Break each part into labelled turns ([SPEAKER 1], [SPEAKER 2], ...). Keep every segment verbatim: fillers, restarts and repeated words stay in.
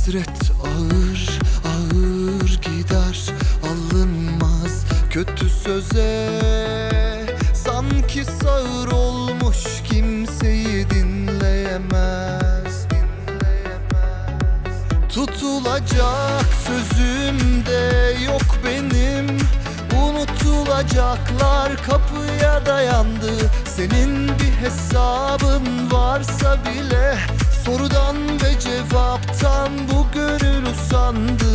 [SPEAKER 1] Hasret ağır ağır gider, alınmaz kötü söze. Sanki sağır olmuş, kimseyi dinleyemez. Tutulacak sözüm de yok benim. Unutulacaklar kapıya dayandı. Senin bir hesabın varsa bile, sorudan ve cevaptan bu gönül usandı.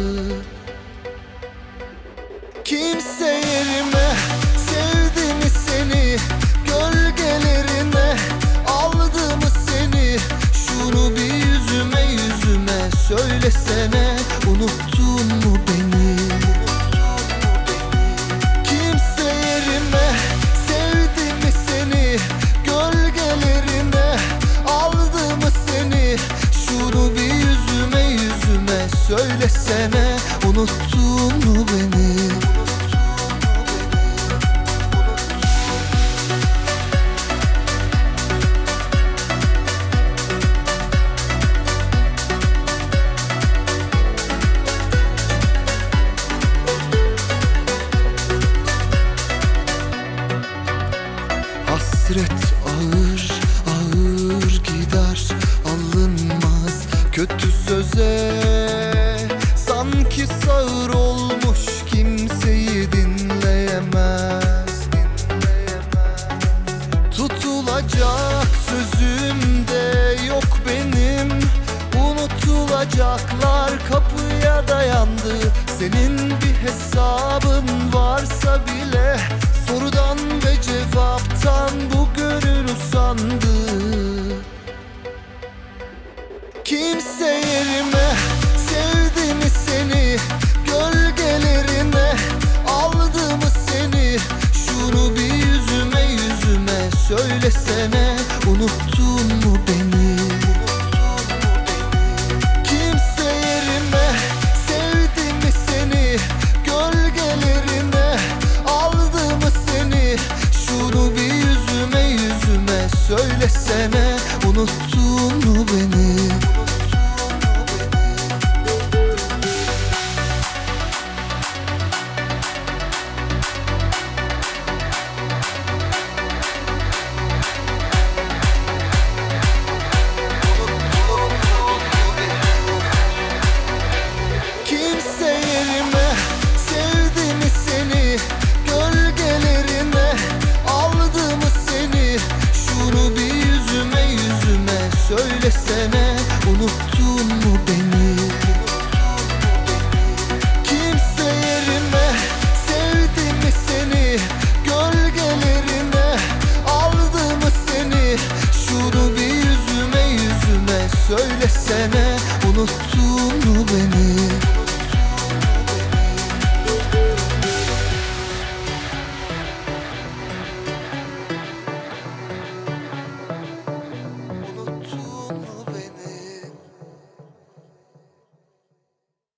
[SPEAKER 1] Kimse yerime sevdi mi seni, gölgelerine aldı mı seni? Şunu bir yüzüme yüzüme söylesene, unuttun mu beni? Kimse yerime sevdi mi seni, gölgelerine aldı mı seni? Şunu bir yüzüme yüzüme söylesene, unuttun mu beni? Hasret